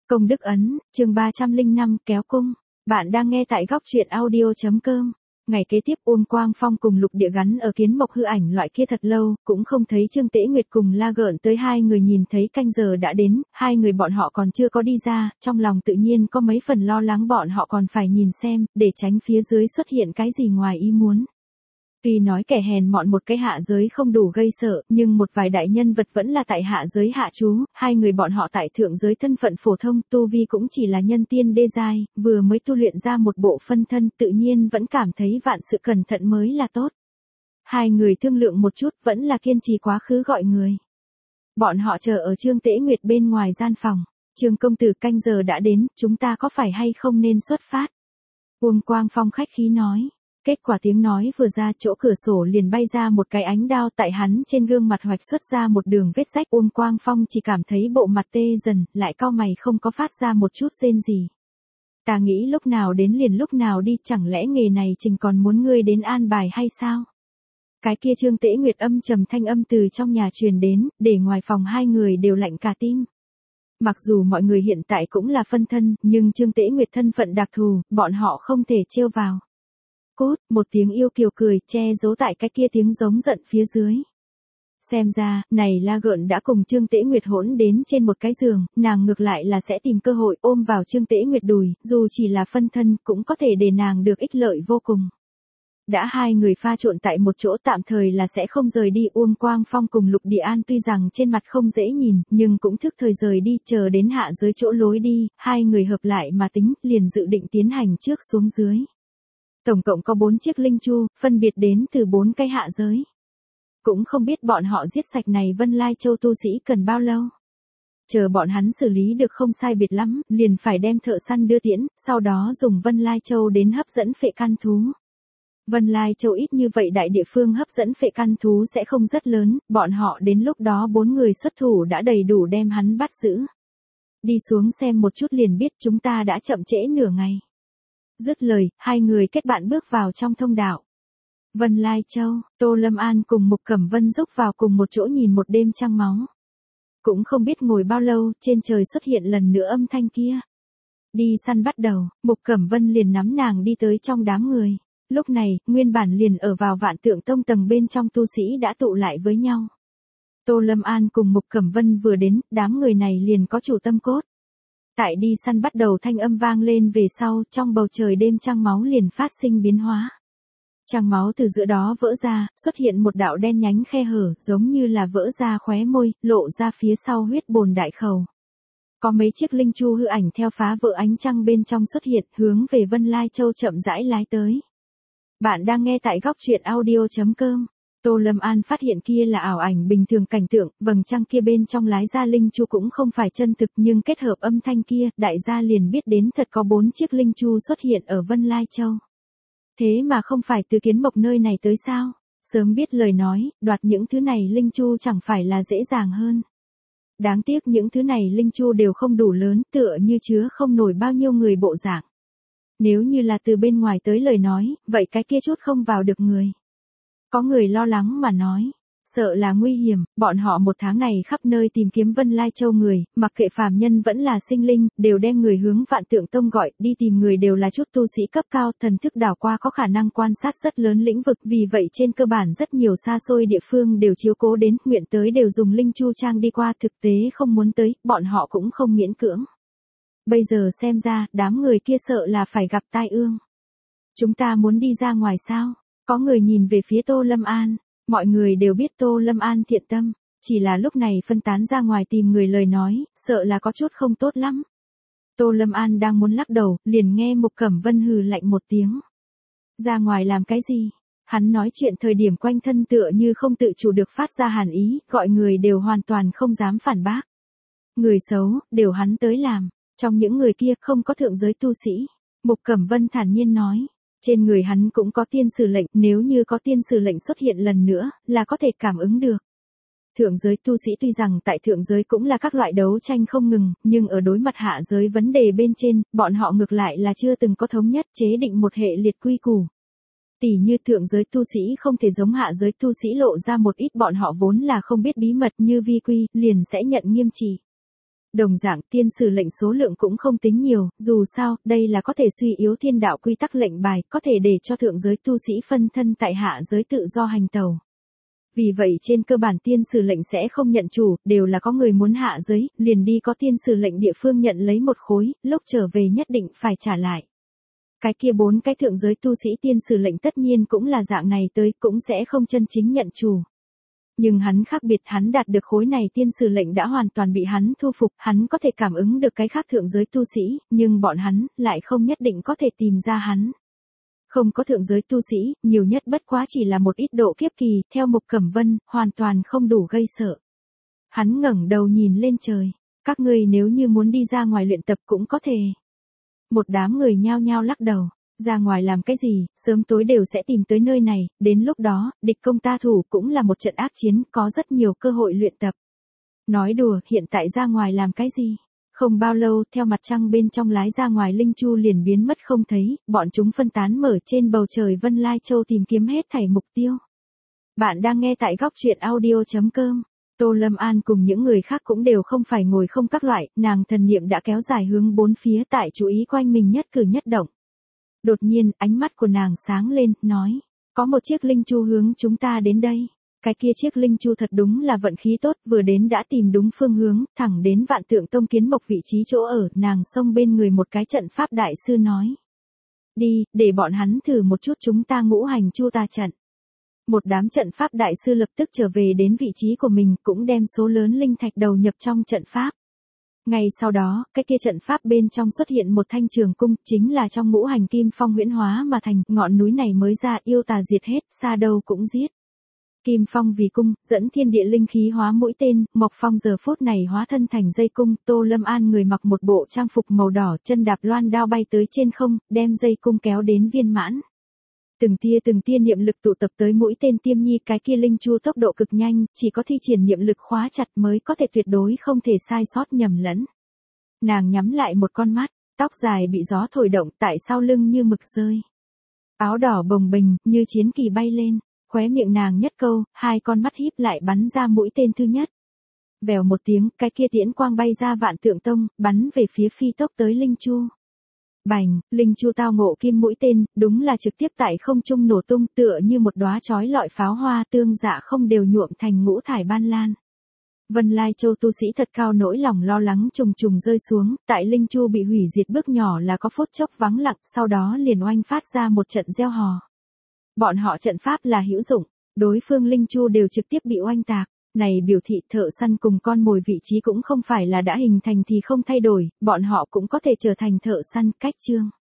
Công đức ấn, chương 305, kéo cung. Bạn đang nghe tại góc truyện audio.com. Ngày kế tiếp Uông Quang Phong cùng Lục Địa gắn ở kiến mộc hư ảnh loại kia thật lâu, cũng không thấy Trương Tễ Nguyệt cùng La Gợn tới. Hai người nhìn thấy canh giờ đã đến, hai người bọn họ còn chưa có đi ra, trong lòng tự nhiên có mấy phần lo lắng bọn họ còn phải nhìn xem, để tránh phía dưới xuất hiện cái gì ngoài ý muốn. Tuy nói kẻ hèn mọn một cái hạ giới không đủ gây sợ, nhưng một vài đại nhân vật vẫn là tại hạ giới hạ chú, hai người bọn họ tại thượng giới thân phận phổ thông, tu vi cũng chỉ là nhân tiên đê giai, vừa mới tu luyện ra một bộ phân thân, tự nhiên vẫn cảm thấy vạn sự cẩn thận mới là tốt. Hai người thương lượng một chút, vẫn là kiên trì quá khứ gọi người. Bọn họ chờ ở Trương Tễ Nguyệt bên ngoài gian phòng. Trương công tử, canh giờ đã đến, chúng ta có phải hay không nên xuất phát? Uông Quang Phong khách khí nói. Kết quả tiếng nói vừa ra, chỗ cửa sổ liền bay ra một cái ánh đao, tại hắn trên gương mặt hoạch xuất ra một đường vết rách. Uông Quang Phong chỉ cảm thấy bộ mặt tê dần, lại cau mày không có phát ra một chút rên gì. Ta nghĩ lúc nào đến liền lúc nào đi, chẳng lẽ nghề này Trình còn muốn ngươi đến an bài hay sao? Cái kia Trương Tễ Nguyệt âm trầm thanh âm từ trong nhà truyền đến, để ngoài phòng hai người đều lạnh cả tim. Mặc dù mọi người hiện tại cũng là phân thân, nhưng Trương Tễ Nguyệt thân phận đặc thù, bọn họ không thể trêu vào. Cốt, một tiếng yêu kiều cười, che giấu tại cái kia tiếng giống giận phía dưới. Xem ra, này La Gợn đã cùng Trương Tễ Nguyệt hỗn đến trên một cái giường, nàng ngược lại là sẽ tìm cơ hội ôm vào Trương Tễ Nguyệt đùi, dù chỉ là phân thân, cũng có thể để nàng được ích lợi vô cùng. Đã hai người pha trộn tại một chỗ, tạm thời là sẽ không rời đi. Uông Quang Phong cùng Lục Địa An tuy rằng trên mặt không dễ nhìn, nhưng cũng thức thời rời đi, chờ đến hạ giới chỗ lối đi, hai người hợp lại mà tính, liền dự định tiến hành trước xuống dưới. Tổng cộng có 4 chiếc linh chu, phân biệt đến từ 4 cái hạ giới. Cũng không biết bọn họ giết sạch này Vân Lai Châu tu sĩ cần bao lâu. Chờ bọn hắn xử lý được không sai biệt lắm, liền phải đem thợ săn đưa tiễn, sau đó dùng Vân Lai Châu đến hấp dẫn phệ căn thú. Vân Lai Châu ít như vậy đại địa phương hấp dẫn phệ căn thú sẽ không rất lớn, bọn họ đến lúc đó 4 người xuất thủ đã đầy đủ đem hắn bắt giữ. Đi xuống xem một chút liền biết chúng ta đã chậm trễ nửa ngày. Dứt lời, hai người kết bạn bước vào trong thông đạo. Vân Lai Châu, Tô Lâm An cùng Mục Cẩm Vân rúc vào cùng một chỗ nhìn một đêm trăng máu. Cũng không biết ngồi bao lâu, trên trời xuất hiện lần nữa âm thanh kia. Đi săn bắt đầu, Mục Cẩm Vân liền nắm nàng đi tới trong đám người. Lúc này, nguyên bản liền ở vào Vạn Tượng Tông tầng bên trong tu sĩ đã tụ lại với nhau. Tô Lâm An cùng Mục Cẩm Vân vừa đến, đám người này liền có chủ tâm cốt. Tại đi săn bắt đầu thanh âm vang lên về sau, trong bầu trời đêm trăng máu liền phát sinh biến hóa. Trăng máu từ giữa đó vỡ ra, xuất hiện một đạo đen nhánh khe hở, giống như là vỡ ra khóe môi, lộ ra phía sau huyết bồn đại khẩu. Có mấy chiếc linh chu hư ảnh theo phá vỡ ánh trăng bên trong xuất hiện, hướng về Vân Lai Châu chậm rãi lái tới. Bạn đang nghe tại góc truyện audio.com. Tô Lâm An phát hiện kia là ảo ảnh bình thường cảnh tượng, vầng trăng kia bên trong lái ra linh chu cũng không phải chân thực, nhưng kết hợp âm thanh kia, đại gia liền biết đến thật có 4 chiếc linh chu xuất hiện ở Vân Lai Châu. Thế mà không phải từ kiến mộc nơi này tới sao? Sớm biết lời nói, đoạt những thứ này linh chu chẳng phải là dễ dàng hơn. Đáng tiếc những thứ này linh chu đều không đủ lớn, tựa như chứa không nổi bao nhiêu người bộ dạng. Nếu như là từ bên ngoài tới lời nói, vậy cái kia chút không vào được người. Có người lo lắng mà nói, sợ là nguy hiểm, bọn họ một tháng này khắp nơi tìm kiếm Vân Lai Châu người, mặc kệ phàm nhân vẫn là sinh linh, đều đem người hướng Vạn Tượng Tông gọi, đi tìm người đều là chút tu sĩ cấp cao, thần thức đảo qua có khả năng quan sát rất lớn lĩnh vực, vì vậy trên cơ bản rất nhiều xa xôi địa phương đều chiếu cố đến, nguyện tới đều dùng linh chu trang đi qua, thực tế không muốn tới, bọn họ cũng không miễn cưỡng. Bây giờ xem ra, đám người kia sợ là phải gặp tai ương. Chúng ta muốn đi ra ngoài sao? Có người nhìn về phía Tô Lâm An, mọi người đều biết Tô Lâm An thiện tâm, chỉ là lúc này phân tán ra ngoài tìm người lời nói, sợ là có chút không tốt lắm. Tô Lâm An đang muốn lắc đầu, liền nghe Mục Cẩm Vân hừ lạnh một tiếng. Ra ngoài làm cái gì? Hắn nói chuyện thời điểm quanh thân tựa như không tự chủ được phát ra hàn ý, gọi người đều hoàn toàn không dám phản bác. Người xấu, đều hắn tới làm, trong những người kia không có thượng giới tu sĩ. Mục Cẩm Vân thản nhiên nói. Trên người hắn cũng có tiên sử lệnh, nếu như có tiên sử lệnh xuất hiện lần nữa, là có thể cảm ứng được. Thượng giới tu sĩ tuy rằng tại thượng giới cũng là các loại đấu tranh không ngừng, nhưng ở đối mặt hạ giới vấn đề bên trên, bọn họ ngược lại là chưa từng có thống nhất chế định một hệ liệt quy củ. Tỉ như thượng giới tu sĩ không thể giống hạ giới tu sĩ lộ ra một ít bọn họ vốn là không biết bí mật như vi quy, liền sẽ nhận nghiêm trị. Đồng dạng tiên sử lệnh số lượng cũng không tính nhiều, dù sao, đây là có thể suy yếu thiên đạo quy tắc lệnh bài, có thể để cho thượng giới tu sĩ phân thân tại hạ giới tự do hành tẩu. Vì vậy trên cơ bản tiên sử lệnh sẽ không nhận chủ, đều là có người muốn hạ giới, liền đi có tiên sử lệnh địa phương nhận lấy một khối, lúc trở về nhất định phải trả lại. Cái kia 4 cái thượng giới tu sĩ tiên sử lệnh tất nhiên cũng là dạng này tới, cũng sẽ không chân chính nhận chủ. Nhưng hắn khác biệt, hắn đạt được khối này tiên sử lệnh đã hoàn toàn bị hắn thu phục, hắn có thể cảm ứng được cái khác thượng giới tu sĩ, nhưng bọn hắn lại không nhất định có thể tìm ra hắn. Không có thượng giới tu sĩ, nhiều nhất bất quá chỉ là một ít độ kiếp kỳ, theo Mục Cẩm Vân, hoàn toàn không đủ gây sợ. Hắn ngẩng đầu nhìn lên trời, các ngươi nếu như muốn đi ra ngoài luyện tập cũng có thể. Một đám người nhao nhao lắc đầu, ra ngoài làm cái gì, sớm tối đều sẽ tìm tới nơi này, đến lúc đó, địch công ta thủ cũng là một trận ác chiến, có rất nhiều cơ hội luyện tập. Nói đùa, hiện tại ra ngoài làm cái gì? Không bao lâu, theo mặt trăng bên trong lái ra ngoài linh chu liền biến mất không thấy, bọn chúng phân tán mở trên bầu trời Vân Lai Châu tìm kiếm hết thảy mục tiêu. Bạn đang nghe tại góc truyện audio.com. Tô Lâm An cùng những người khác cũng đều không phải ngồi không các loại, nàng thần niệm đã kéo dài hướng bốn phía tại chú ý quanh mình nhất cử nhất động. Đột nhiên, ánh mắt của nàng sáng lên, nói, có một chiếc linh chu hướng chúng ta đến đây. Cái kia chiếc linh chu thật đúng là vận khí tốt, vừa đến đã tìm đúng phương hướng, thẳng đến Vạn Tượng Tông Kiến Mộc vị trí chỗ ở, nàng xông bên người một cái trận pháp đại sư nói. Đi, để bọn hắn thử một chút chúng ta ngũ hành chu ta trận. Một đám trận pháp đại sư lập tức trở về đến vị trí của mình, cũng đem số lớn linh thạch đầu nhập trong trận pháp. Ngay sau đó, cái kia trận pháp bên trong xuất hiện một thanh trường cung, chính là trong ngũ hành kim phong huyễn hóa mà thành, ngọn núi này mới ra yêu tà diệt hết, xa đâu cũng giết. Kim phong vì cung, dẫn thiên địa linh khí hóa mũi tên, Mộc Phong giờ phút này hóa thân thành dây cung, Tô Lâm An người mặc một bộ trang phục màu đỏ, chân đạp loan đao bay tới trên không, đem dây cung kéo đến viên mãn. Từng tia niệm lực tụ tập tới mũi tên tiêm nhi, cái kia linh chu tốc độ cực nhanh, chỉ có thi triển niệm lực khóa chặt mới có thể tuyệt đối không thể sai sót nhầm lẫn. Nàng nhắm lại một con mắt, tóc dài bị gió thổi động tại sau lưng như mực rơi. Áo đỏ bồng bềnh, như chiến kỳ bay lên, khóe miệng nàng nhất câu, hai con mắt híp lại bắn ra mũi tên thứ nhất. Vèo một tiếng, cái kia tiễn quang bay ra Vạn Tượng Tông, bắn về phía phi tốc tới linh chu. Bành, linh chu tao ngộ kim mũi tên, đúng là trực tiếp tại không trung nổ tung, tựa như một đóa chói lọi pháo hoa, tương dạ không đều nhuộm thành ngũ thải ban lan. Vân Lai Châu tu sĩ thật cao nỗi lòng lo lắng trùng trùng rơi xuống, tại linh chu bị hủy diệt bước nhỏ là có phút chốc vắng lặng, sau đó liền oanh phát ra một trận reo hò. Bọn họ trận pháp là hữu dụng, đối phương linh chu đều trực tiếp bị oanh tạc. Này biểu thị thợ săn cùng con mồi vị trí cũng không phải là đã hình thành thì không thay đổi, bọn họ cũng có thể trở thành thợ săn, cách chương.